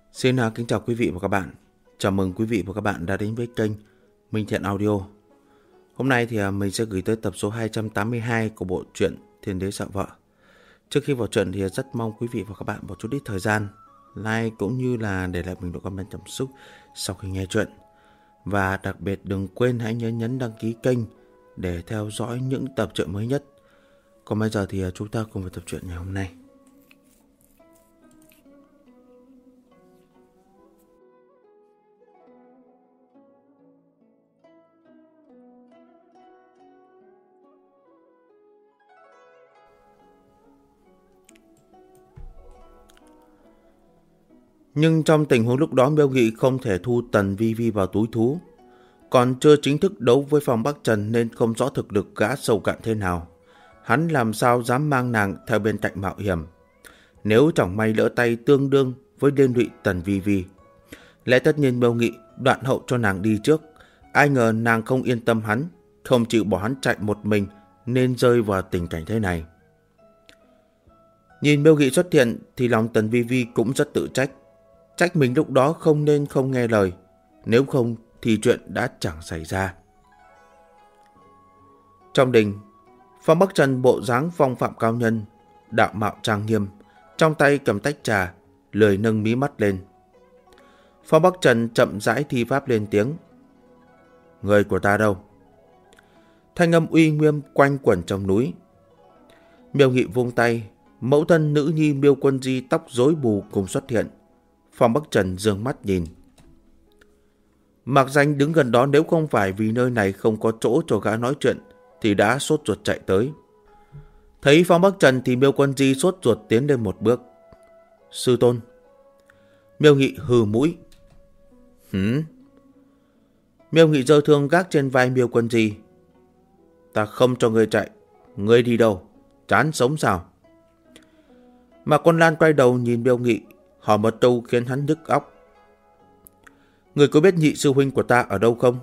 Xin kính chào quý vị và các bạn. Chào mừng quý vị và các bạn đã đến với kênh Minh Thiện Audio. Hôm nay thì mình sẽ gửi tới tập số 282 của bộ truyện Thiên Đế Sợ Vợ. Trước khi vào truyện thì rất mong quý vị và các bạn một chút ít thời gian like cũng như là để lại bình luận comment cảm xúc sau khi nghe truyện. Và đặc biệt đừng quên hãy nhấn đăng ký kênh để theo dõi những tập truyện mới nhất. Còn bây giờ thì chúng ta cùng vào tập truyện ngày hôm nay. Nhưng trong tình huống lúc đó Miêu Nghị không thể thu Tần Vi Vi vào túi thú. Còn chưa chính thức đấu với Phong Bắc Trần nên không rõ thực lực gã sâu cạn thế nào. Hắn làm sao dám mang nàng theo bên cạnh mạo hiểm. Nếu chẳng may lỡ tay tương đương với liên lụy Tần Vi Vi. Lẽ tất nhiên Miêu Nghị đoạn hậu cho nàng đi trước. Ai ngờ nàng không yên tâm hắn, không chịu bỏ hắn chạy một mình nên rơi vào tình cảnh thế này. Nhìn Miêu Nghị xuất hiện thì lòng Tần Vi Vi cũng rất tự trách. Trách mình lúc đó không nên không nghe lời, nếu không thì chuyện đã chẳng xảy ra. Trong đình, Phong Bắc Trần bộ dáng phong phạm cao nhân, đạo mạo trang nghiêm, trong tay cầm tách trà, lười nâng mí mắt lên. Phong Bắc Trần chậm rãi thi pháp lên tiếng. Người của ta đâu? Thanh âm uy nghiêm quanh quẩn trong núi. Miêu Nghị vung tay, mẫu thân nữ nhi Miêu Quân Di tóc rối bù cùng xuất hiện. Phong Bắc Trần dương mắt nhìn. Mạc Danh đứng gần đó, nếu không phải vì nơi này không có chỗ cho gã nói chuyện thì đã sốt ruột chạy tới. Thấy Phong Bắc Trần thì Miêu Quân Di sốt ruột tiến lên một bước. Sư tôn. Miêu Nghị hừ mũi. Miêu Nghị giơ thương gác trên vai Miêu Quân Di. Ta không cho ngươi chạy. Ngươi đi đâu? Chán sống sao? Mạc Quân Lan quay đầu nhìn Miêu Nghị, hỏi một câu khiến hắn nhức óc. Người có biết nhị sư huynh của ta ở đâu không?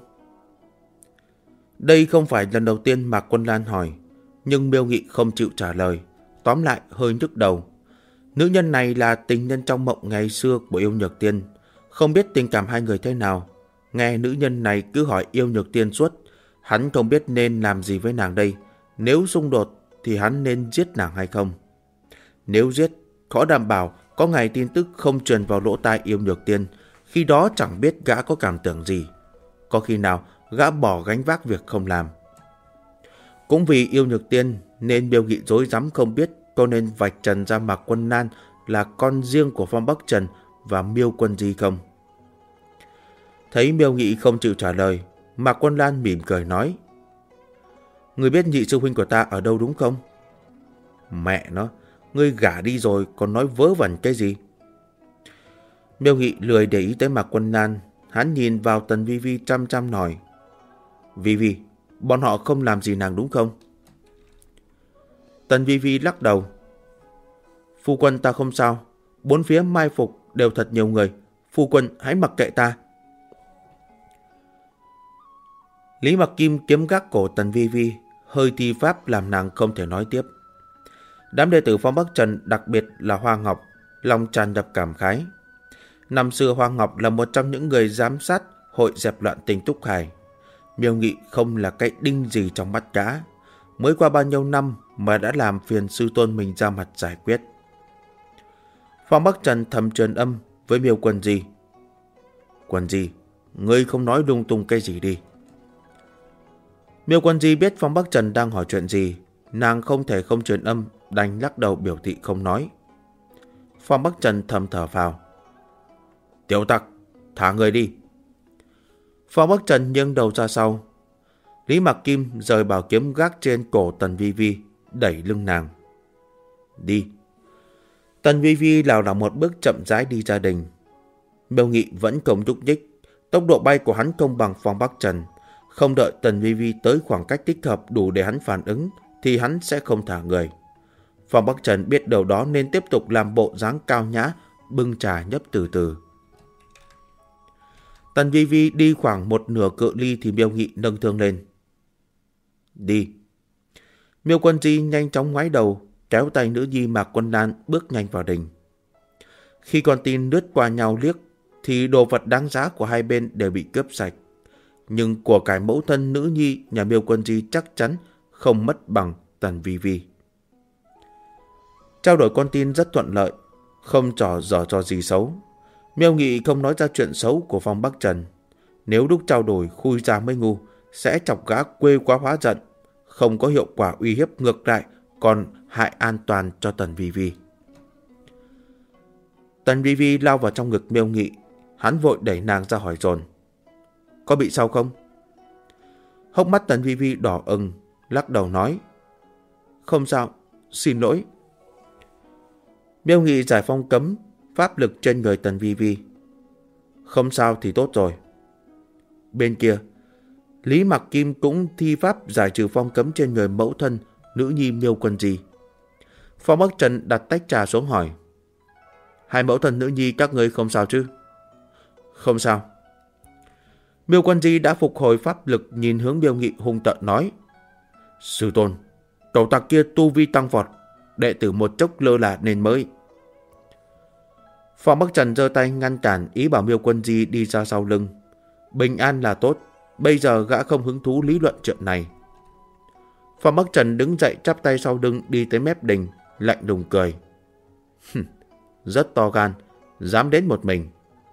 Đây không phải lần đầu tiên Mạc Quân Lan hỏi, nhưng Miêu Nghị không chịu trả lời. Tóm lại hơi nhức đầu. Nữ nhân này là tình nhân trong mộng ngày xưa của Yêu Nhược Tiên. Không biết tình cảm hai người thế nào. Nghe nữ nhân này cứ hỏi Yêu Nhược Tiên suốt. Hắn không biết nên làm gì với nàng đây. Nếu xung đột thì hắn nên giết nàng hay không? Nếu giết, khó đảm bảo có ngày tin tức không truyền vào lỗ tai Yêu Nhược Tiên. Khi đó chẳng biết gã có cảm tưởng gì. Có khi nào gã bỏ gánh vác việc không làm. Cũng vì Yêu Nhược Tiên nên Miêu Nghị rối rắm không biết có nên vạch trần ra Mạc Quân Lan là con riêng của Phong Bắc Trần và Miêu Quân Di không. Thấy Miêu Nghị không chịu trả lời, Mạc Quân Lan mỉm cười nói. Người biết nhị sư huynh của ta ở đâu đúng không? Mẹ nó, ngươi gả đi rồi còn nói vớ vẩn cái gì? Miêu Nghị lười để ý tới Mạc Quân Lan. Hắn nhìn vào Tần Vi Vi chăm chăm nói. Vi Vi, bọn họ không làm gì nàng đúng không? Tần Vi Vi lắc đầu. Phu quân ta không sao. Bốn phía mai phục đều thật nhiều người. Phu quân hãy mặc kệ ta. Lý Mặc Kim kiếm gác cổ Tần Vi Vi, hơi thi pháp làm nàng không thể nói tiếp. Đám đệ tử Phong Bắc Trần, đặc biệt là Hoa Ngọc, lòng tràn ngập cảm khái. Năm xưa Hoa Ngọc là một trong những người giám sát hội dẹp loạn tình Túc Hải. Miêu Nghị không là cái đinh gì trong mắt gã. Mới qua bao nhiêu năm mà đã làm phiền sư tôn mình ra mặt giải quyết. Phong Bắc Trần thầm truyền âm với Miêu Quân Di. Quân Di, ngươi không nói lung tung cái gì đi. Miêu Quân Di biết Phong Bắc Trần đang hỏi chuyện gì. Nàng không thể không truyền âm, đành lắc đầu biểu thị không nói. Phong Bắc Trần thầm thở phào. Tiểu tặc, thả người đi. Phong Bắc Trần nghiêng đầu ra sau. Lý Mặc Kim rời bảo kiếm gác trên cổ Tần Vi Vi, đẩy lưng nàng. Đi. Tần Vi Vi lảo đảo một bước chậm rãi đi ra đình. Miêu Nghị vẫn không nhúc nhích. Tốc độ bay của hắn không bằng Phong Bắc Trần. Không đợi Tần Vi Vi tới khoảng cách thích hợp đủ để hắn phản ứng thì hắn sẽ không thả người. Phong Bắc Trần biết điều đó nên tiếp tục làm bộ dáng cao nhã, bưng trà nhấp từ từ. Tần Vi Vi đi khoảng một nửa cự ly thì Miêu Nghị nâng thương lên. Đi. Miêu Quân Di nhanh chóng ngoái đầu, kéo tay nữ nhi Mạc Quân Lan bước nhanh vào đình. Khi con tin lướt qua nhau liếc thì đồ vật đáng giá của hai bên đều bị cướp sạch. Nhưng của cải mẫu thân nữ nhi nhà Miêu Quân Di chắc chắn không mất bằng Tần Vi Vi. Trao đổi con tin rất thuận lợi, không giở trò gì xấu. Miêu Nghị không nói ra chuyện xấu của Phong Bắc Trần. Nếu lúc trao đổi khui ra mới ngu, sẽ chọc gã quê quá hóa giận, không có hiệu quả uy hiếp, ngược lại còn hại an toàn cho Tần Vi Vi. Tần Vi Vi lao vào trong ngực Miêu Nghị, hắn vội đẩy nàng ra hỏi dồn: có bị sao không? Hốc mắt Tần Vi Vi đỏ ửng, lắc đầu nói: không sao, xin lỗi. Miêu Nghị giải phong cấm pháp lực trên người Tần Vi Vi. Không sao thì tốt rồi. Bên kia, Lý Mặc Kim cũng thi pháp giải trừ phong cấm trên người mẫu thân nữ nhi Miêu Quân Di. Phong Bắc Trần đặt tách trà xuống hỏi: hai mẫu thân nữ nhi các ngươi không sao chứ? Không sao. Miêu Quân Di đã phục hồi pháp lực, nhìn hướng Miêu Nghị hung tợn nói: sư tôn, cậu tặc kia tu vi tăng vọt, đệ tử một chốc lơ là nên mới. Phong Bắc Trần giơ tay ngăn cản, ý bảo Miêu Quân Di đi ra sau lưng. Bình an là tốt, bây giờ gã không hứng thú lý luận chuyện này. Phong Bắc Trần đứng dậy chắp tay sau lưng đi tới mép đình, lạnh lùng cười: rất to gan, dám đến một mình.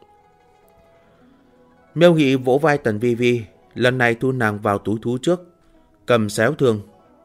Miêu Nghị vỗ vai Tần Vi Vi, lần này thu nàng vào túi thú trước, cầm xéo thương.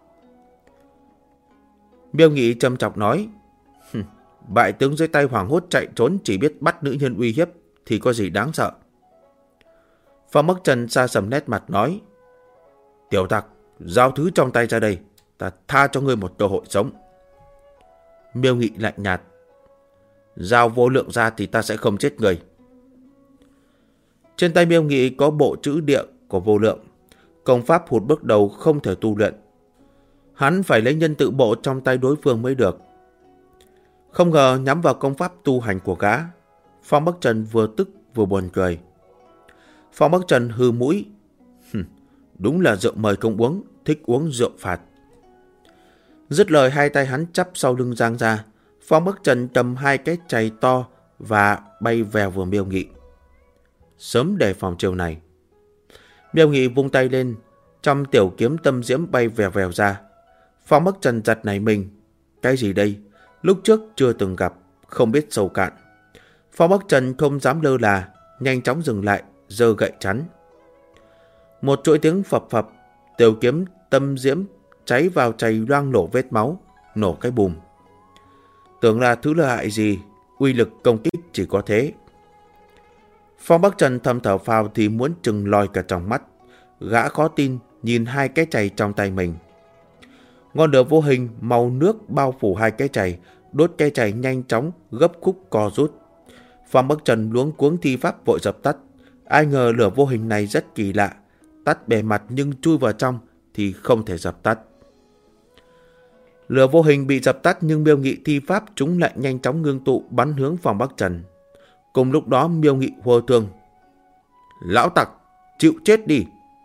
Miêu Nghị châm chọc nói: bại tướng dưới tay hoảng hốt chạy trốn, chỉ biết bắt nữ nhân uy hiếp thì có gì đáng sợ. Phong Bắc Trần xa sầm nét mặt nói: tiểu tặc, giao thứ trong tay ra đây, ta tha cho ngươi một cơ hội sống. Miêu Nghị lạnh nhạt: giao vô lượng ra thì ta sẽ không chết người. Trên tay Miêu Nghị có bộ chữ địa của vô lượng, công pháp hụt bước đầu không thể tu luyện. Hắn phải lấy nhân tự bộ trong tay đối phương mới được. Không ngờ nhắm vào công pháp tu hành của gã, Phong Bắc Trần vừa tức vừa buồn cười. Phong Bắc Trần hừ mũi: đúng là rượu mời không uống, thích uống rượu phạt. Dứt lời, hai tay hắn chắp sau lưng giang ra, Phong Bắc Trần cầm hai cái chày to và bay vèo vào Miêu Nghị. Sớm đề phòng chiều này. Miêu Nghị vung tay lên, trong tiểu kiếm tâm diễm bay vèo vèo ra. Phong Bắc Trần giật nảy mình: cái gì đây? Lúc trước chưa từng gặp, không biết sâu cạn. Phong Bắc Trần không dám lơ là, nhanh chóng dừng lại, giơ gậy chắn. Một chuỗi tiếng phập phập, tiểu kiếm tâm diễm cháy vào chày loang lổ vết máu, nổ cái bùm. Tưởng là thứ lợi hại gì, uy lực công kích chỉ có thế. Phong Bắc Trần thầm thở phào thì muốn trừng lòi cả trong mắt. Gã khó tin nhìn hai cái chày trong tay mình. Ngọn lửa vô hình màu nước bao phủ hai cái chày, đốt cái chày nhanh chóng gấp khúc co rút. Phong Bắc Trần luống cuống thi pháp vội dập tắt. Ai ngờ lửa vô hình này rất kỳ lạ, tắt bề mặt nhưng chui vào trong thì không thể dập tắt. Lửa vô hình bị dập tắt nhưng Miêu Nghị thi pháp chúng lại nhanh chóng ngưng tụ bắn hướng Phong Bắc Trần. Cùng lúc đó Miêu Nghị hô thương: lão tặc, chịu chết đi.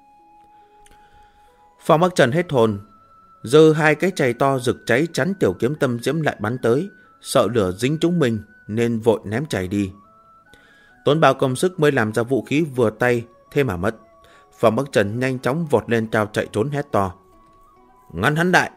Phong Bắc Trần hết hồn, giơ hai cái chày to rực cháy chắn tiểu kiếm tâm diễm lại bắn tới, sợ lửa dính trúng mình nên vội ném chày đi. Tốn bao công sức mới làm ra vũ khí vừa tay, thế mà mất. Phong Bắc Trần nhanh chóng vọt lên cao chạy trốn hét to: ngăn hắn lại.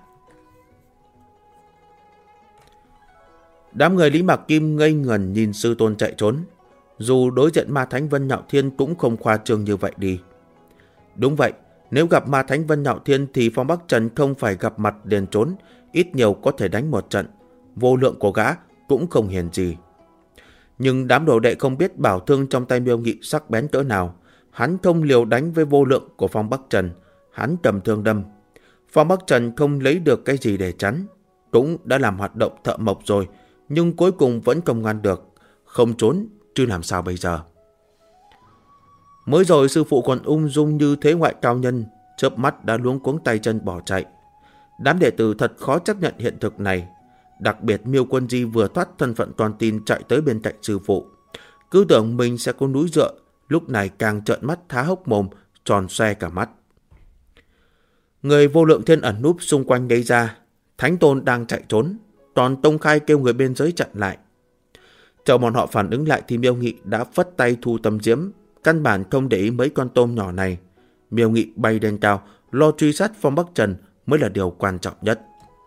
Đám người Lý Mạc Kim ngây ngẩn nhìn sư tôn chạy trốn. Dù đối diện Ma Thánh Vân Nhạo Thiên cũng không khoa trương như vậy đi. Đúng vậy, nếu gặp Ma Thánh Vân Nhạo Thiên thì Phong Bắc Trần không phải gặp mặt liền trốn, ít nhiều có thể đánh một trận. Vô lượng của gã cũng không hiền gì. Nhưng đám đồ đệ không biết bảo thương trong tay Miêu Nghị sắc bén cỡ nào. Hắn không liều đánh với vô lượng của Phong Bắc Trần, hắn cầm thương đâm. Phong Bắc Trần không lấy được cái gì để chắn, cũng đã làm hoạt động thợ mộc rồi, nhưng cuối cùng vẫn không ngăn được. Không trốn chứ làm sao bây giờ? Mới rồi sư phụ còn ung dung như thế ngoại cao nhân, chớp mắt đã luống cuống tay chân bỏ chạy. Đám đệ tử thật khó chấp nhận hiện thực này. Đặc biệt Miêu Quân Di vừa thoát thân phận toàn tin chạy tới bên cạnh sư phụ, cứ tưởng mình sẽ có núi dựa, lúc này càng trợn mắt há hốc mồm, tròn xoe cả mắt. Người vô lượng thiên ẩn núp xung quanh gây ra. Thánh Tôn đang chạy trốn, toàn Tông Khai kêu người bên dưới chặn lại. Chờ bọn họ phản ứng lại thì Miêu Nghị đã phất tay thu tấm diễm, căn bản không để ý mấy con tôm nhỏ này. Miêu Nghị bay lên cao, lo truy sát Phong Bắc Trần mới là điều quan trọng nhất.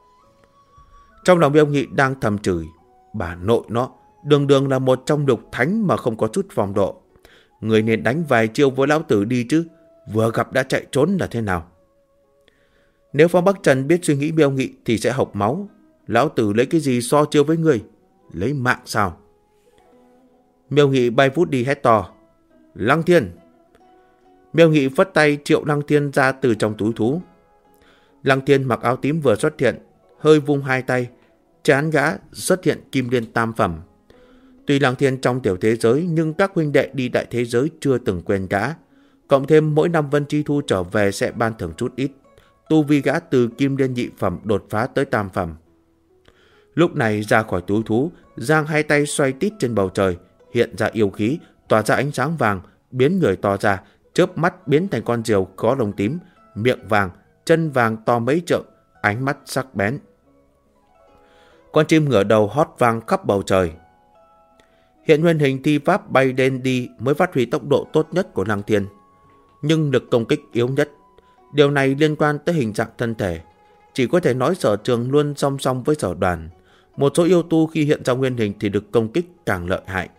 Trong lòng Miêu Nghị đang thầm chửi, bà nội nó, đường đường là một trong lục thánh mà không có chút phong độ. Người nên đánh vài chiêu với lão tử đi chứ, vừa gặp đã chạy trốn là thế nào? Nếu Phong Bắc Trần biết suy nghĩ Miêu Nghị thì sẽ hộc máu. Lão tử lấy cái gì so chiêu với người? Lấy mạng sao? Miêu Nghị bay vút đi hét to, Lăng Thiên! Miêu Nghị phất tay triệu Lăng Thiên ra từ trong túi thú. Lăng Thiên mặc áo tím vừa xuất hiện, hơi vung hai tay, trán gã xuất hiện kim liên tam phẩm. Tuy Lăng Thiên trong tiểu thế giới nhưng các huynh đệ đi đại thế giới chưa từng quên gã. Cộng thêm mỗi năm Vân Chi Thu trở về sẽ ban thưởng chút ít. Tu vi gã từ kim liên nhị phẩm đột phá tới tam phẩm. Lúc này ra khỏi túi thú, giang hai tay xoay tít trên bầu trời, hiện ra yêu khí, tỏa ra ánh sáng vàng, biến người to ra, chớp mắt biến thành con diều có lông tím, miệng vàng, chân vàng to mấy trượng, ánh mắt sắc bén. Con chim ngửa đầu hót vang khắp bầu trời. Hiện nguyên hình thi pháp bay lên đi mới phát huy tốc độ tốt nhất của Lăng Thiên, nhưng lực công kích yếu nhất. Điều này liên quan tới hình dạng thân thể. Chỉ có thể nói Sở Trường luôn song song với Sở Đoàn. Một số yêu tu khi hiện ra nguyên hình thì lực công kích càng lợi hại.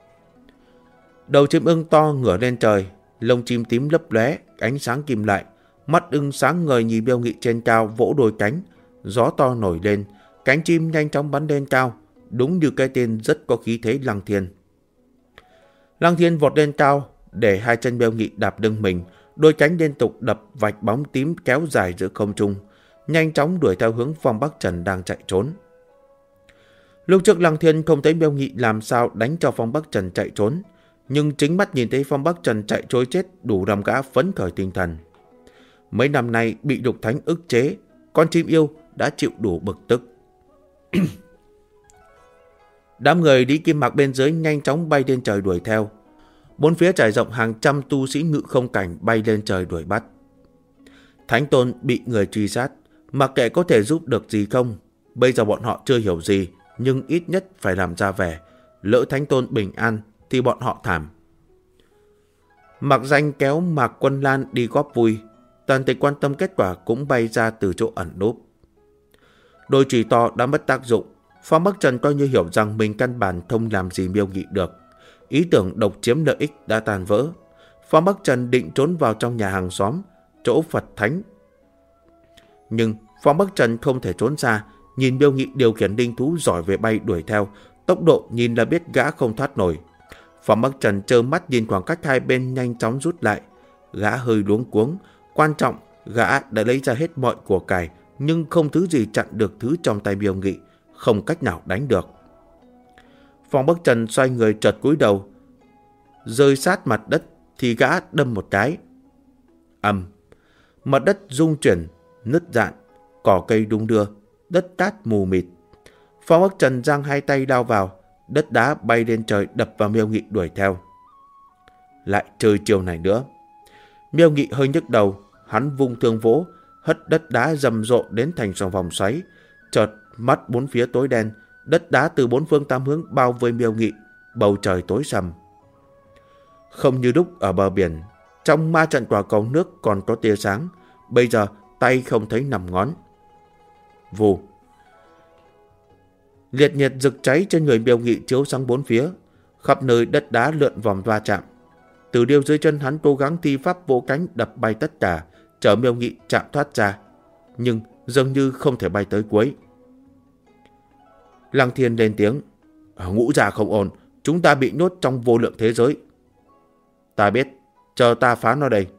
Đầu chim ưng to ngửa lên trời, lông chim tím lấp lóe, ánh sáng kim lại. Mắt ưng sáng ngời nhìn Miêu Nghị trên cao vỗ đôi cánh, gió to nổi lên, cánh chim nhanh chóng bắn lên cao, đúng như cái tên rất có khí thế Lăng Thiên. Lăng Thiên vọt lên cao, để hai chân Miêu Nghị đạp lưng mình, đôi cánh liên tục đập vạch bóng tím kéo dài giữa không trung, nhanh chóng đuổi theo hướng Phong Bắc Trần đang chạy trốn. Lúc trước Lăng Thiên không thấy Miêu Nghị làm sao đánh cho Phong Bắc Trần chạy trốn, nhưng chính mắt nhìn thấy Phong Bắc Trần chạy trối chết đủ làm gã phấn khởi tinh thần. Mấy năm nay bị lục thánh ức chế, con chim yêu đã chịu đủ bực tức. Đám người đi kim mạc bên dưới nhanh chóng bay lên trời đuổi theo. Bốn phía trải rộng hàng trăm tu sĩ ngự không cảnh bay lên trời đuổi bắt. Thánh Tôn bị người truy sát, mặc kệ có thể giúp được gì không. Bây giờ bọn họ chưa hiểu gì, nhưng ít nhất phải làm ra vẻ. Lỡ Thánh Tôn bình an thì bọn họ thảm. Mạc Danh kéo Mạc Quân Lan đi góp vui. Tần Tịch quan tâm kết quả cũng bay ra từ chỗ ẩn núp. Đôi chùy to đã mất tác dụng. Phong Bắc Trần coi như hiểu rằng mình căn bản không làm gì Miêu Nghị được. Ý tưởng độc chiếm lợi ích đã tan vỡ. Phong Bắc Trần định trốn vào trong nhà hàng xóm, chỗ Phật Thánh. Nhưng Phong Bắc Trần không thể trốn xa. Nhìn Miêu Nghị điều khiển linh thú giỏi về bay đuổi theo, tốc độ nhìn là biết gã không thoát nổi. Phong Bắc Trần trơ mắt nhìn khoảng cách hai bên nhanh chóng rút lại. Gã hơi luống cuống. Quan trọng, gã đã lấy ra hết mọi của cải, nhưng không thứ gì chặn được thứ trong tay Miêu Nghị, không cách nào đánh được. Phong Bắc Trần xoay người chợt cúi đầu, rơi sát mặt đất thì gã đâm một cái. Mặt đất rung chuyển, nứt rạn, cỏ cây đung đưa, đất cát mù mịt. Phong Bắc Trần giang hai tay đao vào, đất đá bay lên trời đập vào Miêu Nghị đuổi theo. Lại chơi chiều này nữa. Miêu Nghị hơi nhức đầu, hắn vung thương vỗ, hất đất đá rầm rộ đến thành vòng xoáy. Chợt mắt bốn phía tối đen, đất đá từ bốn phương tám hướng bao vây Miêu Nghị, bầu trời tối sầm. Không như lúc ở bờ biển, trong ma trận quả cầu nước còn có tia sáng, bây giờ tay không thấy nằm ngón. Vù. Liệt nhiệt rực cháy trên người Miêu Nghị chiếu sáng bốn phía, khắp nơi đất đá lượn vòng va chạm. Từ điêu dưới chân hắn cố gắng thi pháp vỗ cánh đập bay tất cả, chở Miêu Nghị chạm thoát ra, nhưng dường như không thể bay tới cuối. Lăng Thiên lên tiếng, ngũ già không ổn, chúng ta bị nhốt trong vô lượng thế giới. Ta biết, chờ ta phá nó đây.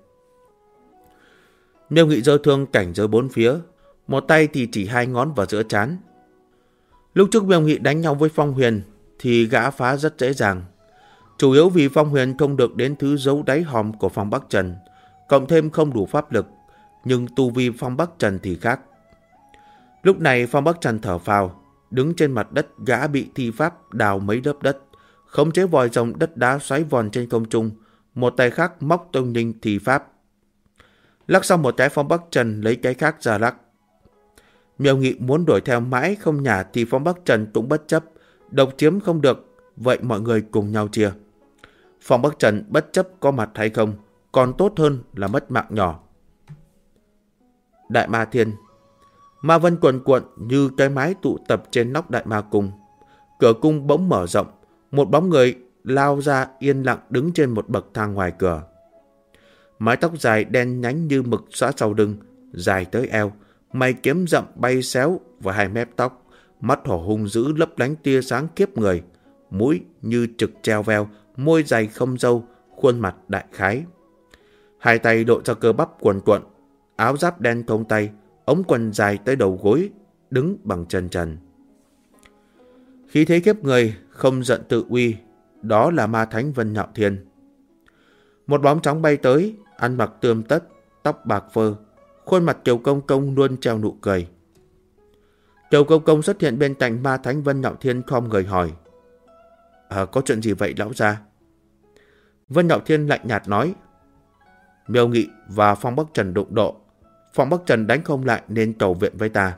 Miêu Nghị giơ thương cảnh giới bốn phía, một tay thì chỉ hai ngón vào giữa trán. Lúc trước Miêu Nghị đánh nhau với Phong Huyền thì gã phá rất dễ dàng. Chủ yếu vì Phong Huyền không được đến thứ giấu đáy hòm của Phong Bắc Trần, cộng thêm không đủ pháp lực, nhưng tu vi Phong Bắc Trần thì khác. Lúc này Phong Bắc Trần thở phào, đứng trên mặt đất gã bị thi pháp đào mấy lớp đất, khống chế vòi rồng đất đá xoáy vòn trên không trung, một tay khác móc tông ninh thi pháp. Lắc xong một cái Phong Bắc Trần lấy cái khác ra lắc. Miêu Nghị muốn đuổi theo mãi không nhả thì Phong Bắc Trần cũng bất chấp, độc chiếm không được, vậy mọi người cùng nhau chia. Phong Bắc Trần bất chấp có mặt hay không, còn tốt hơn là mất mạng nhỏ. Đại Ma Thiên. Ma vân cuồn cuộn như cái mái tụ tập trên nóc Đại Ma Cung. Cửa cung bỗng mở rộng, một bóng người lao ra yên lặng đứng trên một bậc thang ngoài cửa. Mái tóc dài đen nhánh như mực xõa sau lưng, dài tới eo, mày kiếm rậm bay xéo vào hai mép tóc, mắt hổ hung dữ lấp lánh tia sáng kiếp người, mũi như trực treo veo, môi dày không râu, khuôn mặt đại khái. Hai tay lộ ra cơ bắp cuồn cuộn, áo giáp đen thông tay, ống quần dài tới đầu gối, đứng bằng chân trần. Khí thế kiếp người, không giận tự uy, đó là ma thánh Vân Nhạo Thiên. Một bóng trắng bay tới, ăn mặc tươm tất, tóc bạc phơ, khuôn mặt Kiều Công Công luôn treo nụ cười. Kiều Công Công xuất hiện bên cạnh ma thánh Vân Nhạo Thiên, khom người hỏi: có chuyện gì vậy lão gia? Vân Nhạo Thiên lạnh nhạt nói: Miêu Nghị và Phong Bắc Trần đụng độ, Phong Bắc Trần đánh không lại nên cầu viện với ta.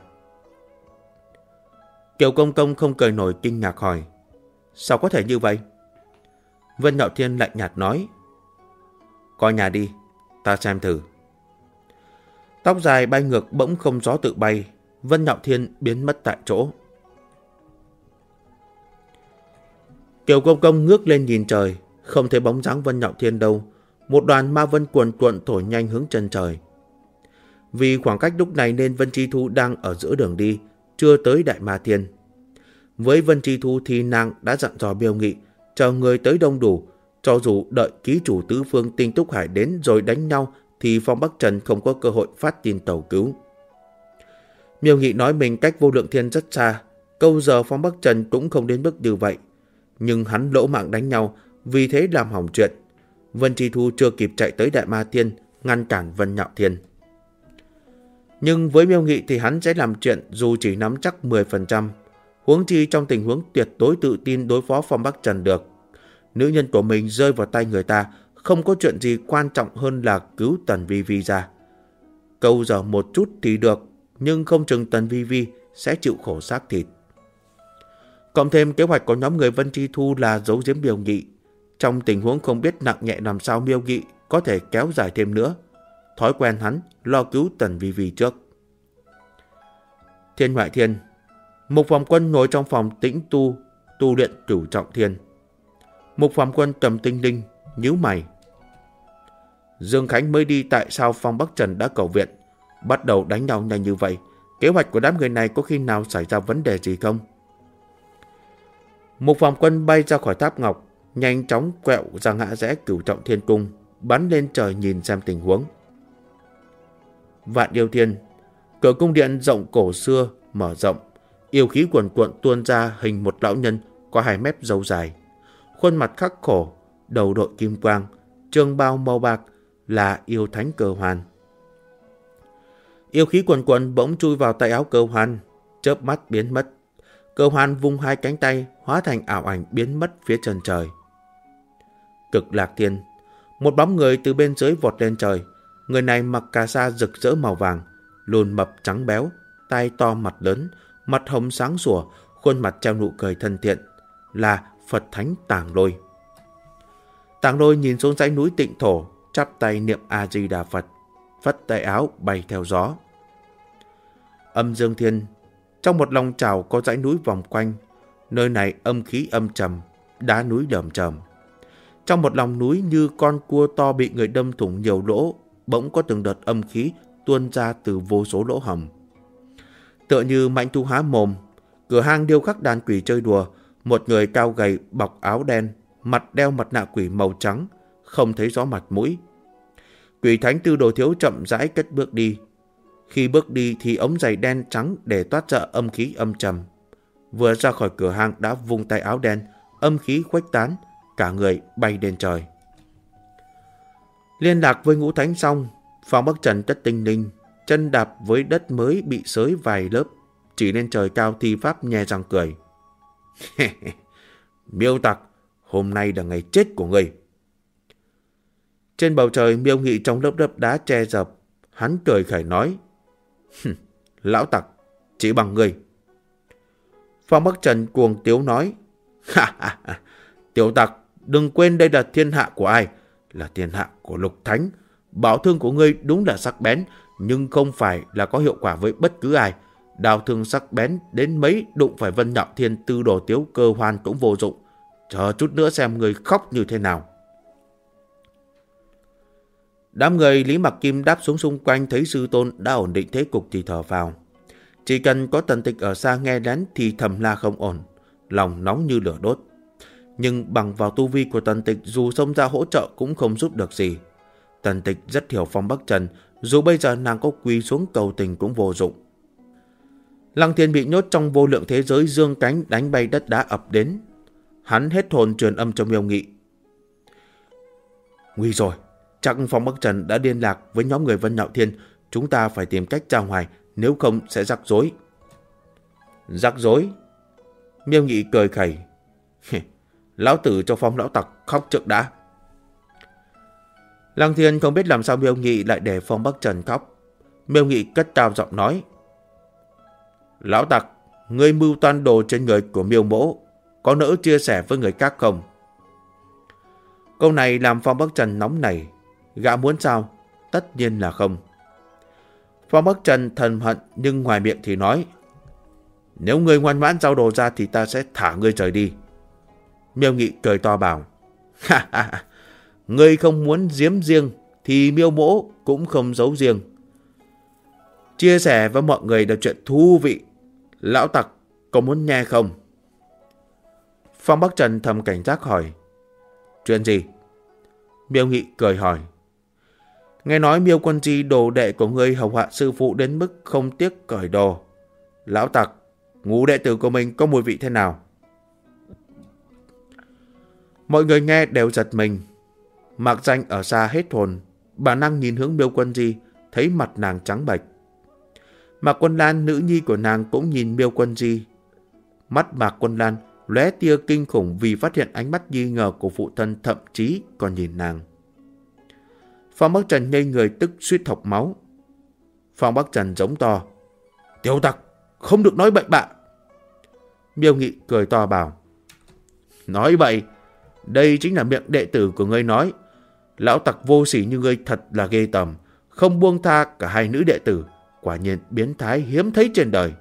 Kiều Công Công không cười nổi, kinh ngạc hỏi: sao có thể như vậy? Vân Nhạo Thiên lạnh nhạt nói: coi nhà đi, ta xem thử. Tóc dài bay ngược bỗng không gió tự bay, Vân Nhạo Thiên biến mất tại chỗ. Kiều Công Công ngước lên nhìn trời, không thấy bóng dáng Vân Nhạo Thiên đâu. Một đoàn ma vân cuồn cuộn thổi nhanh hướng chân trời. Vì khoảng cách lúc này nên Vân Chi Thu đang ở giữa đường đi, chưa tới Đại Ma Thiên. Với Vân Chi Thu thì nàng đã dặn dò Miêu Nghị chờ người tới đông đủ, cho dù đợi ký chủ tứ phương Tinh Túc Hải đến rồi đánh nhau thì Phong Bắc Trần không có cơ hội phát tin tàu cứu. Miêu Nghị nói mình cách Vô Lượng Thiên rất xa, câu giờ Phong Bắc Trần cũng không đến mức như vậy, nhưng hắn lỗ mạng đánh nhau, vì thế làm hỏng chuyện. Vân Chi Thu chưa kịp chạy tới Đại Ma Thiên ngăn cản Vân Nhạo Thiên. Nhưng với Miêu Nghị thì hắn sẽ làm chuyện dù chỉ nắm chắc 10%, huống chi trong tình huống tuyệt đối tự tin đối phó Phong Bắc Trần được. Nữ nhân của mình rơi vào tay người ta, không có chuyện gì quan trọng hơn là cứu Tần Vi Vi ra. Câu giờ một chút thì được, nhưng không chừng Tần Vi Vi sẽ chịu khổ xác thịt. Cộng thêm kế hoạch của nhóm người Vân Chi Thu là giấu giếm Miêu Nghị. Trong tình huống không biết nặng nhẹ làm sao Miêu Nghị có thể kéo dài thêm nữa. Thói quen hắn lo cứu Tần Vi Vi trước. Thiên Ngoại Thiên. Mục Phạm Quân ngồi trong phòng tĩnh tu luyện Cửu Trọng Thiên. Mục Phạm Quân cầm tinh linh, nhíu mày. Dương Khánh mới đi, tại sao Phong Bắc Trần đã cầu viện, bắt đầu đánh nhau nhanh như vậy? Kế hoạch của đám người này có khi nào xảy ra vấn đề gì không? Mục Phạm Quân bay ra khỏi tháp ngọc, nhanh chóng quẹo ra ngã rẽ Cửu Trọng Thiên Cung, bắn lên trời nhìn xem tình huống. Vạn Yêu Thiên. Cửa cung điện rộng cổ xưa mở rộng, yêu khí cuồn cuộn tuôn ra hình một lão nhân có hai mép râu dài, khuôn mặt khắc khổ, đầu đội kim quang, trường bào màu bạc, là yêu thánh Cơ Hoan. Yêu khí cuồn cuộn bỗng chui vào tay áo Cơ Hoan, chớp mắt biến mất. Cơ Hoan vung hai cánh tay hóa thành ảo ảnh biến mất phía chân trời. Cực Lạc Thiên. Một bóng người từ bên dưới vọt lên trời. Người này mặc cà sa rực rỡ màu vàng, lùn mập trắng béo, tai to mặt lớn, mặt hồng sáng sủa, khuôn mặt treo nụ cười thân thiện, là Phật Thánh Tàng Lôi. Tàng Lôi nhìn xuống dãy núi Tịnh Thổ, chắp tay niệm A Di Đà Phật, phất tay áo bay theo gió. Âm Dương Thiên. Trong một lòng chảo có dãy núi vòng quanh, nơi này âm khí âm trầm, đá núi đờm trầm. Trong một lòng núi như con cua to bị người đâm thủng nhiều lỗ, bỗng có từng đợt âm khí tuôn ra từ vô số lỗ hổng. Tựa như mãnh thú há mồm, cửa hang điêu khắc đàn quỷ chơi đùa, một người cao gầy bọc áo đen, mặt đeo mặt nạ quỷ màu trắng, không thấy rõ mặt mũi. Quỷ thánh Tư Đồ Thiếu chậm rãi cất bước đi. Khi bước đi thì ống giày đen trắng để toát ra âm khí âm trầm. Vừa ra khỏi cửa hang đã vung tay áo đen, âm khí khuếch tán, cả người bay lên trời. Liên lạc với Ngũ Thánh xong, Phong Bắc Trần cất tinh linh, chân đạp với đất mới bị xới vài lớp, chỉ lên trời cao thi pháp nhe răng cười. Miêu tặc, hôm nay là ngày chết của người. Trên bầu trời, Miêu Nghị trong lớp đất đá che dập, hắn cười khẩy nói: lão tặc, chỉ bằng người. Phong Bắc Trần cuồng tiếu nói: Ha ha ha. Tiểu tặc, đừng quên đây là thiên hạ của ai? Là thiên hạ của Lục Thánh. Bảo thương của ngươi đúng là sắc bén, nhưng không phải là có hiệu quả với bất cứ ai. Đao thương sắc bén đến mấy đụng phải Vân Nhạo Thiên Tư Đồ Tiếu Cơ Hoan cũng vô dụng. Chờ chút nữa xem ngươi khóc như thế nào. Đám người Lý Mặc Kim đáp xuống xung quanh thấy sư tôn đã ổn định thế cục thì thở phào. Chỉ cần có Tần Tịch ở xa nghe lén thì thầm la không ổn, lòng nóng như lửa đốt. Nhưng bằng vào tu vi của Tần Tịch dù xông ra hỗ trợ cũng không giúp được gì. Tần Tịch rất hiểu Phong Bắc Trần, dù bây giờ nàng có quỳ xuống cầu tình cũng vô dụng. Lăng Thiên bị nhốt trong vô lượng thế giới dương cánh đánh bay đất đá ập đến. Hắn hết hồn truyền âm cho Miêu Nghị. Nguy rồi, chắc Phong Bắc Trần đã liên lạc với nhóm người Vân Nhạo Thiên. Chúng ta phải tìm cách ra ngoài, nếu không sẽ rắc rối. Rắc rối? Miêu Nghị cười khẩy. Lão tử cho Phong lão tặc khóc trước đã. Lăng Thiên không biết làm sao Miêu Nghị lại để Phong Bắc Trần khóc. Miêu Nghị cất cao giọng nói. Lão tặc, ngươi mưu toan đồ trên người của Miêu mỗ, có nỡ chia sẻ với người khác không? Câu này làm Phong Bắc Trần nóng nảy. Gã muốn sao? Tất nhiên là không. Phong Bắc Trần thầm hận nhưng ngoài miệng thì nói. Nếu ngươi ngoan ngoãn giao đồ ra thì ta sẽ thả ngươi rời đi. Miêu Nghị cười to bảo. Ha ha ha. Ngươi không muốn giếm riêng thì Miêu mỗ cũng không giấu riêng. Chia sẻ với mọi người là chuyện thú vị. Lão tặc có muốn nghe không? Phong Bắc Trần thầm cảnh giác hỏi. Chuyện gì? Miêu Nghị cười hỏi. Nghe nói Miêu Quân Chi đồ đệ của ngươi hầu hạ sư phụ đến mức không tiếc cởi đồ. Lão tặc, ngũ đệ tử của mình có mùi vị thế nào? Mọi người nghe đều giật mình. Mạc Danh ở xa hết hồn, bản năng nhìn hướng Miêu Quân Chi, thấy mặt nàng trắng bệch. Mạc Quân Lan, nữ nhi của nàng, cũng nhìn Miêu Quân Chi. Mắt Mạc Quân Lan lóe tia kinh khủng vì phát hiện ánh mắt nghi ngờ của phụ thân, thậm chí còn nhìn nàng. Phong Bắc Trần ngây người tức suýt thọc máu. Phong Bắc Trần giống to. Tiểu tặc, không được nói bậy bạ. Miêu Nghị cười to bảo. Nói bậy, đây chính là miệng đệ tử của ngươi nói. Lão tặc vô sỉ như ngươi thật là ghê tởm, không buông tha cả hai nữ đệ tử, quả nhiên biến thái hiếm thấy trên đời.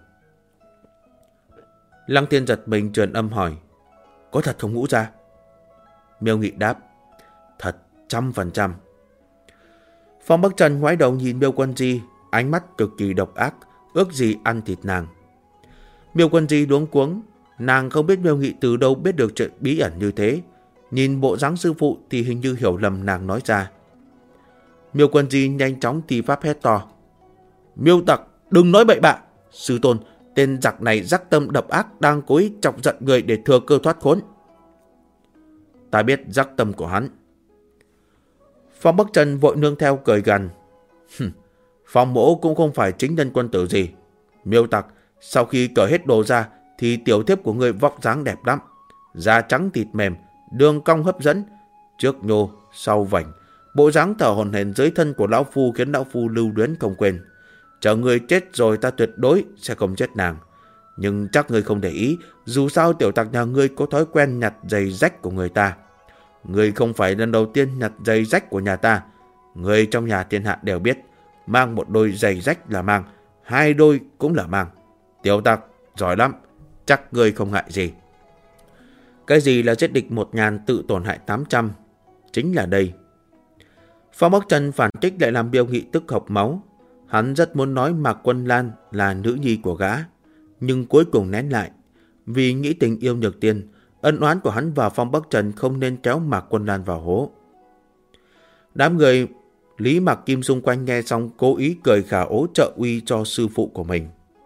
Lăng Thiên giật mình truyền âm hỏi. Có thật không Ngũ gia? Miêu Nghị đáp. Thật 100%. Phong Bắc Trần ngoái đầu nhìn Miêu Quân Chi, ánh mắt cực kỳ độc ác, ước gì ăn thịt nàng. Miêu Quân Chi luống cuống, nàng không biết Miêu Nghị từ đâu biết được chuyện bí ẩn như thế. Nhìn bộ dáng sư phụ thì hình như hiểu lầm nàng nói ra. Miêu Quân Chi nhanh chóng thi pháp hét to. Miêu tặc, đừng nói bậy bạ. Sư tôn, tên giặc này rắc tâm độc ác, đang cố ý chọc giận người để thừa cơ thoát khốn. Ta biết rắc tâm của hắn. Phong Bắc Trần vội nương theo cười gằn. Phong mỗ cũng không phải chính nhân quân tử gì. Miêu tặc, sau khi cởi hết đồ ra thì tiểu thiếp của người vóc dáng đẹp lắm. Da trắng thịt mềm, đường cong hấp dẫn, trước nhô, sau vảnh. Bộ dáng thở hổn hển dưới thân của lão phu khiến lão phu lưu luyến không quên. Chờ người chết rồi ta tuyệt đối sẽ không chết nàng. Nhưng chắc người không để ý, dù sao tiểu tặc nhà ngươi có thói quen nhặt giày rách của người ta. Ngươi không phải lần đầu tiên nhặt giày rách của nhà ta. Người trong nhà thiên hạ đều biết, mang một đôi giày rách là mang, hai đôi cũng là mang. Tiểu tặc, giỏi lắm, chắc ngươi không ngại gì. Cái gì là giết địch 1000 tự tổn hại 800? Chính là đây. Phong Bắc Trần phản kích lại làm Miêu Nghị tức hộc máu. Hắn rất muốn nói Mạc Quân Lan là nữ nhi của gã, nhưng cuối cùng nén lại. Vì nghĩ tình yêu nhược tiên, ân oán của hắn và Phong Bắc Trần không nên kéo Mạc Quân Lan vào hố. Đám người Lý Mạc Kim xung quanh nghe xong cố ý cười khả ố trợ uy cho sư phụ của mình.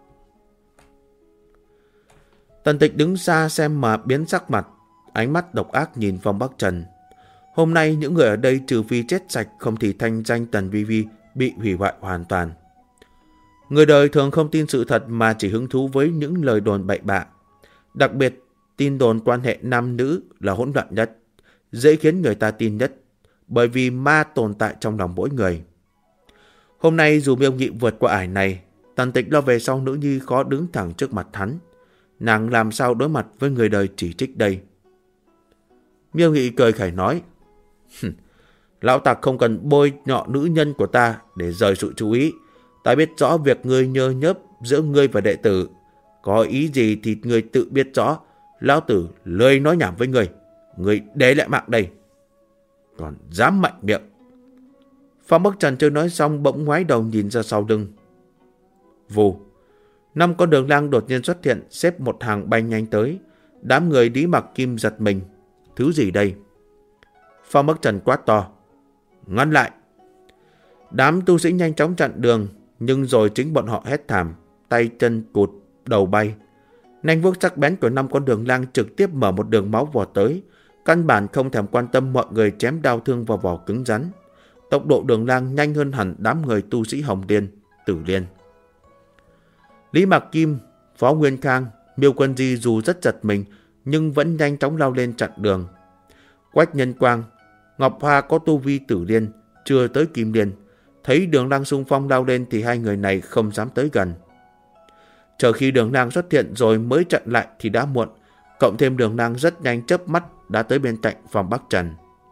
Tần Tịch đứng xa xem mà biến sắc mặt, ánh mắt độc ác nhìn Phong Bắc Trần. Hôm nay những người ở đây trừ phi chết sạch, không thì thanh danh Tần Vi Vi bị hủy hoại hoàn toàn. Người đời thường không tin sự thật mà chỉ hứng thú với những lời đồn bậy bạ. Đặc biệt, tin đồn quan hệ nam nữ là hỗn loạn nhất, dễ khiến người ta tin nhất, bởi vì ma tồn tại trong lòng mỗi người. Hôm nay dù Miêu Nghị vượt qua ải này, Tần Tịch lo về sau nữ nhi khó đứng thẳng trước mặt hắn. nàng làm sao đối mặt với người đời chỉ trích đây? Miêu Nghị cười khẩy nói, lão tặc không cần bôi nhọ nữ nhân của ta để rời sự chú ý. Ta biết rõ việc ngươi nhơ nhớp giữa ngươi và đệ tử. Có ý gì thì ngươi tự biết rõ. Lão tử lười nói nhảm với ngươi. Ngươi để lại mạng đây. Còn dám mạnh miệng. Phong Bắc Trần chưa nói xong bỗng ngoái đầu nhìn ra sau lưng. Vù. 5 con đường lang đột nhiên xuất hiện, xếp một hàng bay nhanh tới. Đám người Lý Mặc Kim giật mình. Thứ gì đây? Phong Bắc Trần quát to, ngăn lại. Đám tu sĩ nhanh chóng chặn đường, nhưng rồi chính bọn họ hét thảm, tay chân cụt, đầu bay. Nanh vuốt sắc bén của 5 con đường lang trực tiếp mở một đường máu vọt tới, căn bản không thèm quan tâm mọi người chém đau thương vào vỏ cứng rắn. Tốc độ đường lang nhanh hơn hẳn đám người tu sĩ Hồng Liên, Tử Liên. Lý Mạc Kim, Phó Nguyên Khang, Miêu Quân Di dù rất giật mình, nhưng vẫn nhanh chóng lao lên chặn đường. Quách Nhân Quang, Ngọc Hoa có tu vi Tử Liên, chưa tới Kim Liên. Thấy đường lang xung phong lao lên thì hai người này không dám tới gần. Chờ khi đường lang xuất hiện rồi mới chặn lại thì đã muộn. Cộng thêm đường lang rất nhanh chớp mắt đã tới bên cạnh Phong Bắc Trần.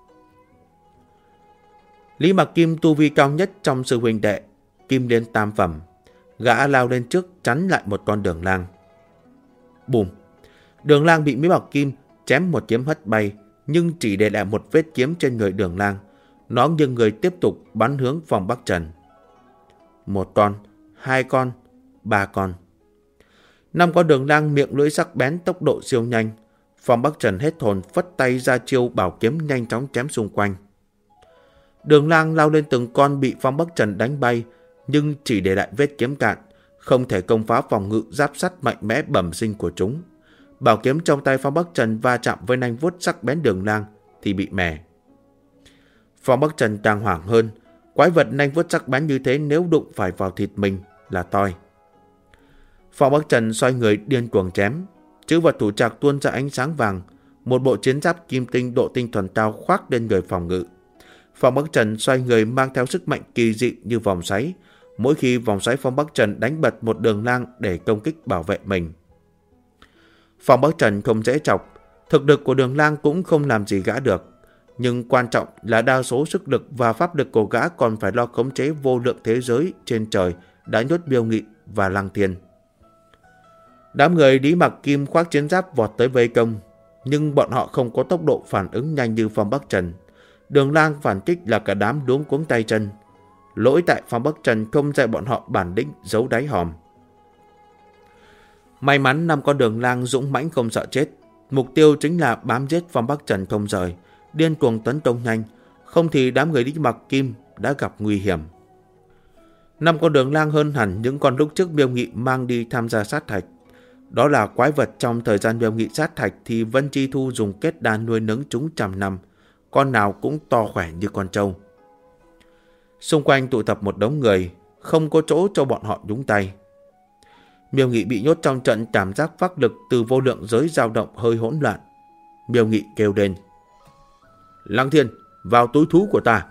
Lý Mạc Kim tu vi cao nhất trong sư huynh đệ, Kim Liên tam phẩm. Gã lao lên trước chắn lại một con đường lang. Bùm! Đường lang bị Lý Mạc Kim chém một kiếm hất bay, nhưng chỉ để lại một vết kiếm trên người đường lang. Nó nghiêng người tiếp tục bắn hướng Phong Bắc Trần. 1 con, 2 con, 3 con. 5 con đường lang miệng lưỡi sắc bén, tốc độ siêu nhanh. Phong Bắc Trần hết hồn phất tay ra chiêu bảo kiếm nhanh chóng chém xung quanh. Đường lang lao lên từng con bị Phong Bắc Trần đánh bay, nhưng chỉ để lại vết kiếm cạn, không thể công phá phòng ngự giáp sắt mạnh mẽ bẩm sinh của chúng. Bảo kiếm trong tay Phong Bắc Trần va chạm với nanh vuốt sắc bén đường lang thì bị mẻ. Phong Bắc Trần càng hoảng hơn, quái vật nanh vuốt sắc bén như thế nếu đụng phải vào thịt mình là toi. Phong Bắc Trần xoay người điên cuồng chém, chữ vật thủ trạc tuôn ra ánh sáng vàng, một bộ chiến giáp kim tinh độ tinh thuần cao khoác lên người phòng ngự. Phong Bắc Trần xoay người mang theo sức mạnh kỳ dị như vòng xoáy, mỗi khi vòng xoáy Phong Bắc Trần đánh bật một đường lang để công kích bảo vệ mình. Phong Bắc Trần không dễ chọc, thực lực của đường lang cũng không làm gì gã được, nhưng quan trọng là đa số sức lực và pháp lực của gã còn phải lo khống chế vô lượng thế giới trên trời đã nhốt Miêu Nghị và Lăng Thiên. Đám người Lý Mạc Kim khoác chiến giáp vọt tới vây công, nhưng bọn họ không có tốc độ phản ứng nhanh như Phong Bắc Trần. Đường lang phản kích là cả đám luống cuống tay chân. Lỗi tại Phong Bắc Trần không dạy bọn họ bản lĩnh giấu đáy hòm. May mắn 5 con đường lang dũng mãnh không sợ chết. Mục tiêu chính là bám giết Phong Bắc Trần không rời, điên cuồng tấn công nhanh, không thì đám người Lý Mạc Kim đã gặp nguy hiểm. 5 con đường lang hơn hẳn những con lúc trước Miêu Nghị mang đi tham gia sát hạch. Đó là quái vật trong thời gian Miêu Nghị sát hạch thì Vân Chi Thu dùng kết đan nuôi nấng chúng trăm năm, con nào cũng to khỏe như con trâu. Xung quanh tụ tập một đống người, không có chỗ cho bọn họ nhúng tay. Miêu Nghị bị nhốt trong trận, cảm giác pháp lực từ vô lượng giới dao động hơi hỗn loạn. Miêu Nghị kêu lên, Lăng Thiên, vào túi thú của ta.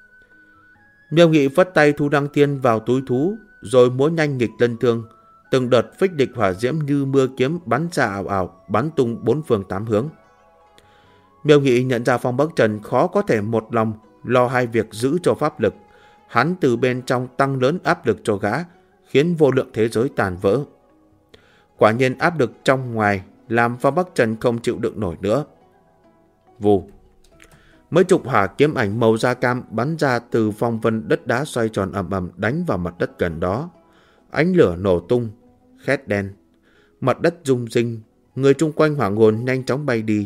Miêu Nghị vất tay thu Lăng Thiên vào túi thú, rồi múa nhanh nghịch lân thương, từng đợt phích địch hỏa diễm như mưa kiếm bắn ra ảo ảo, bắn tung 4 phương 8 hướng. Miêu Nghị nhận ra Phong Bắc Trần khó có thể một lòng lo hai việc giữ cho pháp lực. Hắn từ bên trong tăng lớn áp lực cho gã, khiến vô lượng thế giới tàn vỡ. Quả nhiên áp lực trong ngoài làm Phong Bắc Trần không chịu đựng nổi nữa. Vù! Mấy chục hỏa kiếm ảnh màu da cam bắn ra từ phong vân đất đá xoay tròn ầm ầm đánh vào mặt đất gần đó. Ánh lửa nổ tung, khét đen. Mặt đất rung rinh, người chung quanh hoảng hồn nhanh chóng bay đi.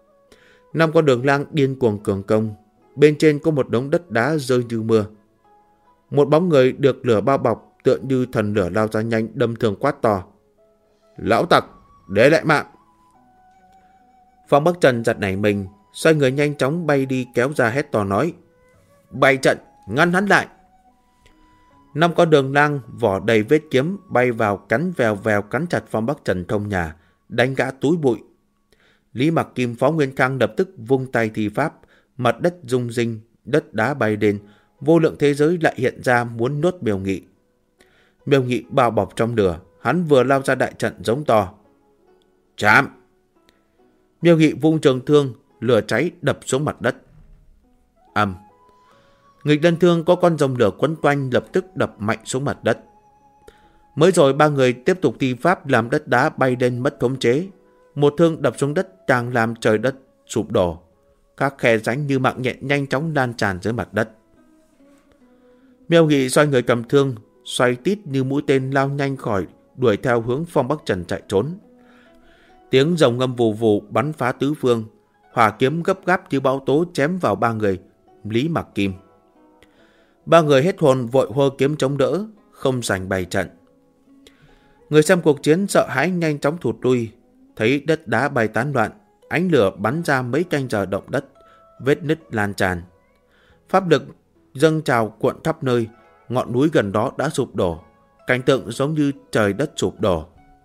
5 con đường lang điên cuồng cường công, bên trên có một đống đất đá rơi như mưa. Một bóng người được lửa bao bọc tựa như thần lửa lao ra nhanh đâm thường quát to, lão tặc, để lại mạng. Phong Bắc Trần giật nảy mình, xoay người nhanh chóng bay đi kéo ra hét to nói, bày trận, ngăn hắn lại. 5 con đường lang vỏ đầy vết kiếm bay vào cắn vèo vèo cắn chặt Phong Bắc Trần thông nhà, đánh gã túi bụi. Lý Mạc Kim, Phó Nguyên Khang lập tức vung tay thi pháp, mặt đất rung rinh, đất đá bay lên, vô lượng thế giới lại hiện ra muốn nuốt Miêu Nghị. Miêu Nghị bao bọc trong lửa, hắn vừa lao ra đại trận giống to, Chạm! Miêu Nghị vung trường thương, lửa cháy đập xuống mặt đất. Ầm! Nghịch lân thương có con rồng lửa quấn quanh lập tức đập mạnh xuống mặt đất. Mới rồi ba người tiếp tục thi pháp làm đất đá bay lên mất khống chế. Một thương đập xuống đất càng làm trời đất sụp đổ. Các khe rãnh như mạng nhện nhanh chóng lan tràn dưới mặt đất. Miêu Nghị xoay người cầm thương, xoay tít như mũi tên lao nhanh khỏi, đuổi theo hướng Phong Bắc Trần chạy trốn. Tiếng rồng ngâm vù vù bắn phá tứ phương, hỏa kiếm gấp gáp như bão tố chém vào ba người Lý Mặc Kim. Ba người hết hồn vội hô kiếm chống đỡ, không giành bày trận. Người xem cuộc chiến sợ hãi nhanh chóng thụt lui, thấy đất đá bay tán loạn, ánh lửa bắn ra mấy canh giờ động đất, vết nứt lan tràn. Pháp lực dâng trào cuộn khắp nơi, ngọn núi gần đó đã sụp đổ, cảnh tượng giống như trời đất sụp đổ.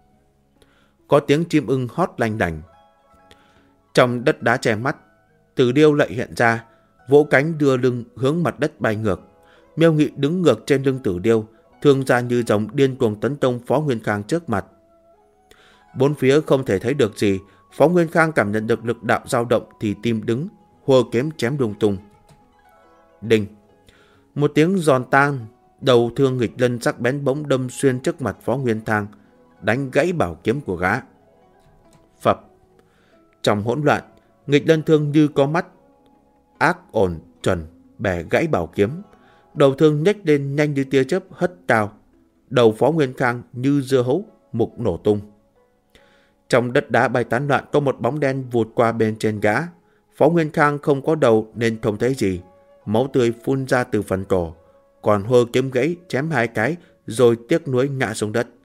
Có tiếng chim ưng hót lanh đành. Trong đất đá che mắt, Tử Điêu lại hiện ra, vỗ cánh đưa lưng hướng mặt đất bay ngược. Miêu Nghị đứng ngược trên lưng Tử Điêu, thương ra như rồng điên cuồng tấn công Phó Nguyên Khang trước mặt. Bốn phía không thể thấy được gì, Phó Nguyên Khang cảm nhận được lực đạo dao động thì tim đứng, hô kiếm chém lung tung. Đinh! Một tiếng giòn tan, đầu thương nghịch lân sắc bén bỗng đâm xuyên trước mặt Phó Nguyên Khang, đánh gãy bảo kiếm của gã. Phập! Trong hỗn loạn, nghịch lân thương như có mắt, ác ổn chuẩn bẻ gãy bảo kiếm. Đầu thương nhếch lên nhanh như tia chớp hất cao. Đầu Phó Nguyên Khang như dưa hấu mục nổ tung. Trong đất đá bay tán loạn có một bóng đen vụt qua bên trên gã. Phó Nguyên Khang không có đầu nên không thấy gì. Máu tươi phun ra từ phần cổ. Còn hô kiếm gãy chém hai cái rồi tiếc nuối ngã xuống đất.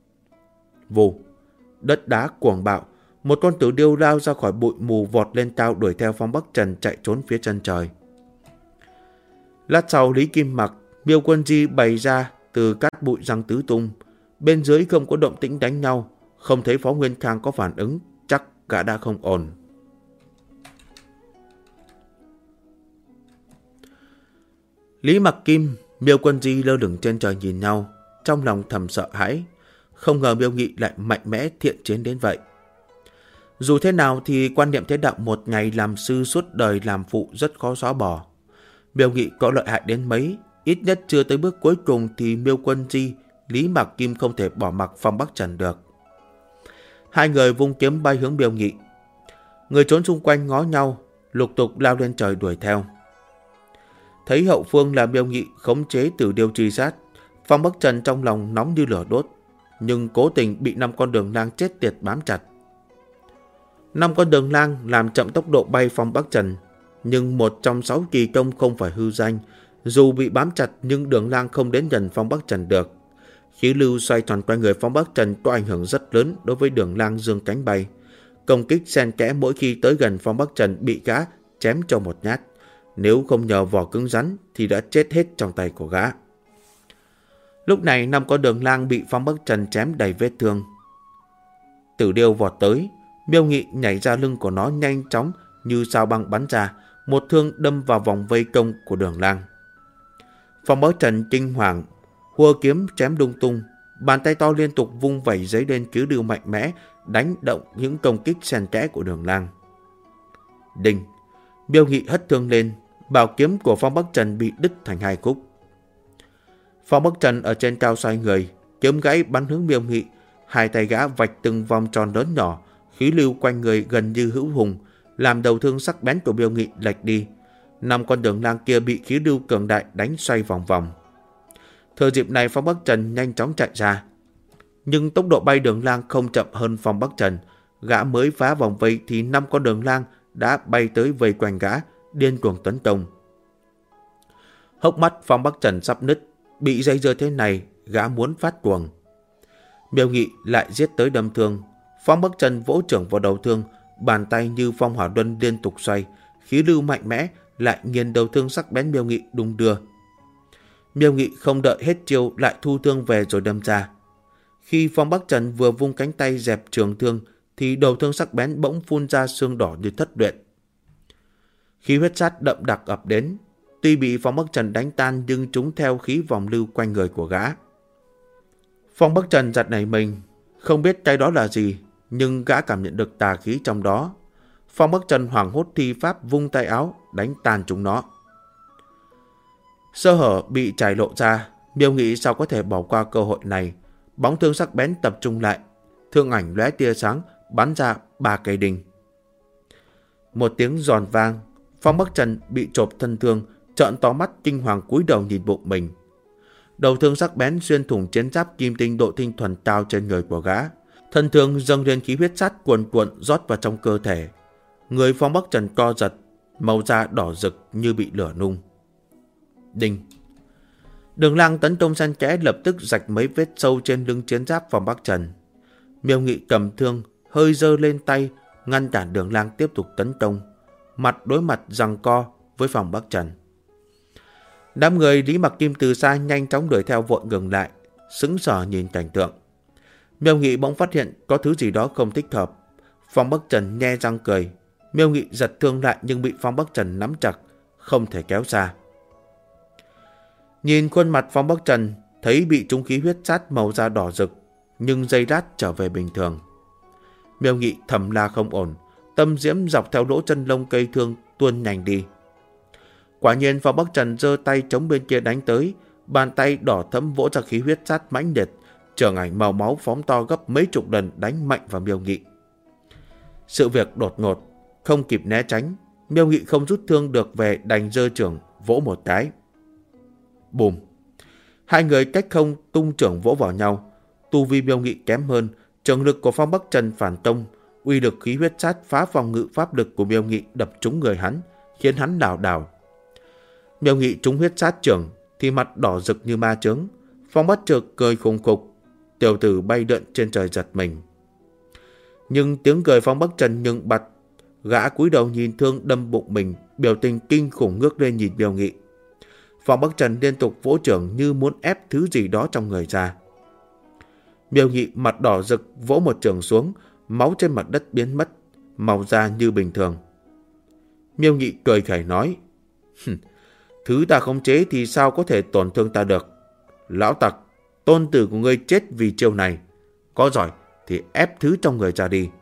Vù! Đất đá cuồng bạo. Một con Tử Điêu lao ra khỏi bụi mù vọt lên cao đuổi theo Phong Bắc Trần chạy trốn phía chân trời. Lát sau Lý Kim Mặc, Miêu Quân Di bày ra từ cát bụi răng tứ tung. Bên dưới không có động tĩnh đánh nhau, không thấy Phó Nguyên Khang có phản ứng, chắc gã đã không ổn. Lý Mặc Kim, Miêu Quân Di lơ lửng trên trời nhìn nhau, trong lòng thầm sợ hãi. Không ngờ Miêu Nghị lại mạnh mẽ thiện chiến đến vậy. Dù thế nào thì quan niệm thế đạo một ngày làm sư suốt đời làm phụ rất khó xóa bỏ. Miêu Nghị có lợi hại đến mấy, ít nhất chưa tới bước cuối cùng thì Miêu Quân Di, Lý Mặc Kim không thể bỏ mặc Phong Bắc Trần được. Hai người vung kiếm bay hướng Miêu Nghị. Người trốn xung quanh ngó nhau, lục tục lao lên trời đuổi theo. Thấy hậu phương là Miêu Nghị khống chế Tử Điêu truy sát, Phong Bắc Trần trong lòng nóng như lửa đốt, nhưng cố tình bị 5 con đường lang chết tiệt bám chặt. 5 con đường lang làm chậm tốc độ bay Phong Bắc Trần, nhưng một trong 6 kỳ công không phải hư danh, dù bị bám chặt nhưng đường lang không đến gần Phong Bắc Trần được. Khí lưu xoay tròn quanh người Phong Bắc Trần có ảnh hưởng rất lớn đối với đường lang dương cánh bay. Công kích xen kẽ mỗi khi tới gần Phong Bắc Trần bị gã chém cho một nhát. Nếu không nhờ vỏ cứng rắn thì đã chết hết trong tay của gã. Lúc này 5 con đường lang bị Phong Bắc Trần chém đầy vết thương. Tử Điêu vọt tới, Miêu Nghị nhảy ra lưng của nó nhanh chóng như sao băng bắn ra, một thương đâm vào vòng vây công của đường lang. Phong Bắc Trần kinh hoàng, hùa kiếm chém lung tung, bàn tay to liên tục vung vẩy giấy lên cứu lưu mạnh mẽ, đánh động những công kích xen kẽ của đường lang. Đinh! Miêu Nghị hất thương lên, bảo kiếm của Phong Bắc Trần bị đứt thành hai khúc. Phong Bắc Trần ở trên cao xoay người, kiếm gãy bắn hướng Miêu Nghị, hai tay gã vạch từng vòng tròn lớn nhỏ, khí lưu quanh người gần như hữu hùng, làm đầu thương sắc bén của Miêu Nghị lệch đi. 5 con đường lang kia bị khí lưu cường đại đánh xoay vòng vòng. Thừa dịp này Phong Bắc Trần nhanh chóng chạy ra, nhưng tốc độ bay đường lang không chậm hơn Phong Bắc Trần. Gã mới phá vòng vây thì 5 con đường lang đã bay tới vây quanh gã, điên cuồng tấn công. Hốc mắt Phong Bắc Trần sắp nứt, bị dây dưa thế này, gã muốn phát cuồng. Miêu Nghị lại giết tới đâm thương. Phong Bắc Trần vỗ trưởng vào đầu thương, bàn tay như phong hỏa luân liên tục xoay, khí lưu mạnh mẽ lại nghiền đầu thương sắc bén Miêu Nghị đung đưa. Miêu Nghị không đợi hết chiêu lại thu thương về rồi đâm ra. Khi Phong Bắc Trần vừa vung cánh tay dẹp trường thương thì đầu thương sắc bén bỗng phun ra xương đỏ như thất luyện. Khí huyết sát đậm đặc ập đến, tuy bị Phong Bắc Trần đánh tan nhưng chúng theo khí vòng lưu quanh người của gã. Phong Bắc Trần giật nảy mình, không biết cái đó là gì, nhưng gã cảm nhận được tà khí trong đó. Phong Bắc Trần hoảng hốt thi pháp vung tay áo, đánh tan chúng nó. Sơ hở bị trải lộ ra, Miêu Nghị sao có thể bỏ qua cơ hội này. Bóng thương sắc bén tập trung lại, thương ảnh lóe tia sáng, bắn ra 3 cây đinh. Một tiếng giòn vang, Phong Bắc Trần bị chộp thân thương, trợn to mắt kinh hoàng cúi đầu nhìn bụng mình. Đầu thương sắc bén xuyên thủng chiến giáp kim tinh độ tinh thuần cao trên người của gã. Thân thương dâng lên khí huyết sát cuồn cuộn rót vào trong cơ thể. Người Phong Bắc Trần co giật, màu da đỏ rực như bị lửa nung. Đinh! Đường Lang tấn công xen kẽ lập tức rạch mấy vết sâu trên lưng chiến giáp Phong Bắc Trần. Miêu Nghị cầm thương, hơi giơ lên tay, ngăn cản Đường Lang tiếp tục tấn công, mặt đối mặt giằng co với Phong Bắc Trần. Đám người Lý Mặc Kim từ xa nhanh chóng đuổi theo vội ngừng lại, sững sờ nhìn cảnh tượng. Miêu Nghị bỗng phát hiện có thứ gì đó không thích hợp. Phong Bắc Trần nhe răng cười. Miêu Nghị giật thương lại nhưng bị Phong Bắc Trần nắm chặt, không thể kéo xa. Nhìn khuôn mặt Phong Bắc Trần, thấy bị trúng khí huyết sát màu da đỏ rực, nhưng giây lát trở về bình thường. Miêu Nghị thầm la không ổn, tâm diễm dọc theo lỗ chân lông cây thương tuôn nhanh đi. Quả nhiên Phong Bắc Trần giơ tay chống bên kia đánh tới, bàn tay đỏ thẫm vỗ ra khí huyết sát mãnh liệt, trường ảnh màu máu phóng to gấp mấy chục lần đánh mạnh vào Miêu Nghị. Sự việc đột ngột, không kịp né tránh, Miêu Nghị không rút thương được về đành giơ chưởng vỗ một cái. Bùm! Hai người cách không tung chưởng vỗ vào nhau. Tu vi Miêu Nghị kém hơn, trường lực của Phong Bắc Trần phản tông, uy lực khí huyết sát phá phòng ngự pháp lực của Miêu Nghị đập trúng người hắn, khiến hắn lảo đảo. Miêu Nghị trúng huyết sát chưởng thì mặt đỏ rực như ma chướng. Phong Bắc Trần cười khùng khục, tiểu tử bay lượn trên trời giật mình. Nhưng tiếng cười Phong Bắc Trần nhưng bặt, gã cúi đầu nhìn thương đâm bụng mình, biểu tình kinh khủng ngước lên nhìn Miêu Nghị. Phong Bắc Trần liên tục vỗ chưởng như muốn ép thứ gì đó trong người ra. Miêu Nghị mặt đỏ rực vỗ một chưởng xuống, máu trên mặt đất biến mất, màu da như bình thường. Miêu Nghị cười khẩy nói, thứ ta khống chế thì sao có thể tổn thương ta được. Lão tặc, tôn tử của ngươi chết vì chiêu này. Có giỏi thì ép thứ trong người ra đi.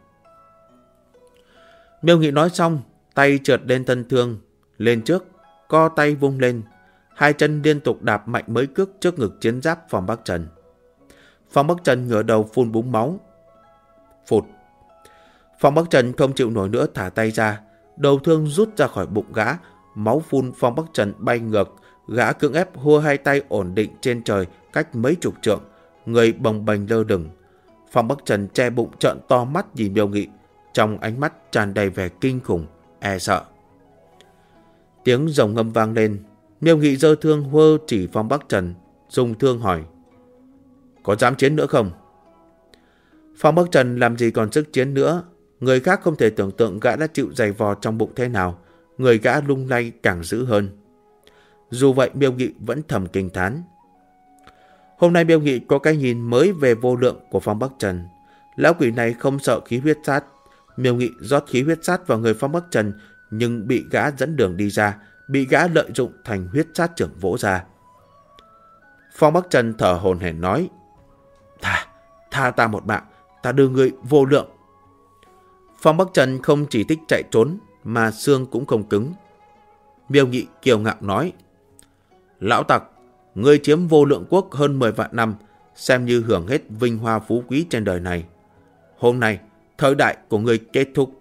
Miêu Nghị nói xong, tay trượt lên thân thương, lên trước, co tay vung lên, hai chân liên tục đạp mạnh mấy cước trước ngực chiến giáp Phong Bắc Trần. Phong Bắc Trần ngửa đầu phun búng máu. Phụt! Phong Bắc Trần không chịu nổi nữa thả tay ra, đầu thương rút ra khỏi bụng gã, máu phun Phong Bắc Trần bay ngược, gã cưỡng ép hua hai tay ổn định trên trời cách mấy chục trượng, người bồng bềnh lơ lửng. Phong Bắc Trần che bụng trợn to mắt nhìn Miêu Nghị, trong ánh mắt tràn đầy vẻ kinh khủng, e sợ. Tiếng rồng ngâm vang lên, Miêu Nghị giơ thương hơ chỉ Phong Bắc Trần, dùng thương hỏi, có dám chiến nữa không? Phong Bắc Trần làm gì còn sức chiến nữa, người khác không thể tưởng tượng gã đã chịu giày vò trong bụng thế nào, người gã lung lay càng dữ hơn. Dù vậy Miêu Nghị vẫn thầm kinh thán. Hôm nay Miêu Nghị có cái nhìn mới về vô lượng của Phong Bắc Trần. Lão quỷ này không sợ khí huyết sát. Miêu Nghị rót khí huyết sát vào người Phong Bắc Trần, nhưng bị gã dẫn đường đi ra, bị gã lợi dụng thành huyết sát chưởng vỗ ra. Phong Bắc Trần thở hổn hển nói, Tha ta một mạng, ta đưa ngươi vô lượng. Phong Bắc Trần không chỉ thích chạy trốn, mà xương cũng không cứng. Miêu Nghị kiêu ngạo nói, lão tặc, ngươi chiếm vô lượng quốc hơn 10 vạn năm, xem như hưởng hết vinh hoa phú quý trên đời này. Hôm nay, thời đại của ngươi kết thúc.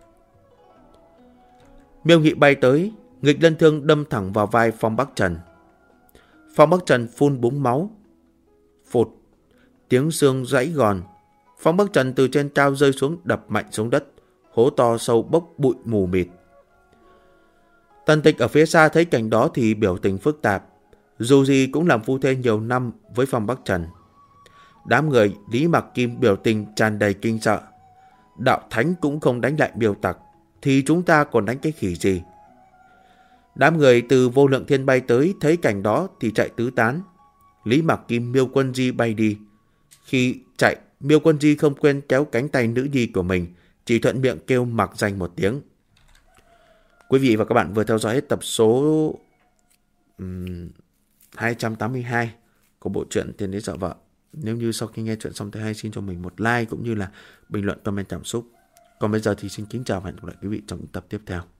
Miêu Nghị bay tới, nghịch lân thương đâm thẳng vào vai Phong Bắc Trần. Phong Bắc Trần phun búng máu. Phụt, tiếng xương gãy gòn. Phong Bắc Trần từ trên cao rơi xuống đập mạnh xuống đất, hố to sâu bốc bụi mù mịt. Tần Tịch ở phía xa thấy cảnh đó thì biểu tình phức tạp, dù gì cũng làm phu thê nhiều năm với Phong Bắc Trần. Đám người Lý Mặc Kim biểu tình tràn đầy kinh sợ. Đạo thánh cũng không đánh lại Miêu tặc, thì chúng ta còn đánh cái khỉ gì? Đám người từ Vô Lượng Thiên bay tới thấy cảnh đó thì chạy tứ tán. Lý Mặc Kim Miêu Quân Di bay đi. Khi chạy, Miêu Quân Di không quên kéo cánh tay nữ nhi của mình, chỉ thuận miệng kêu mặc danh một tiếng. Quý vị và các bạn vừa theo dõi hết tập số 282 của bộ truyện Thiên Đế Sợ Vợ. Nếu như sau khi nghe chuyện xong thấy hay, xin cho mình một like cũng như là bình luận comment cảm xúc. Còn bây giờ thì xin kính chào và hẹn gặp lại quý vị trong những tập tiếp theo.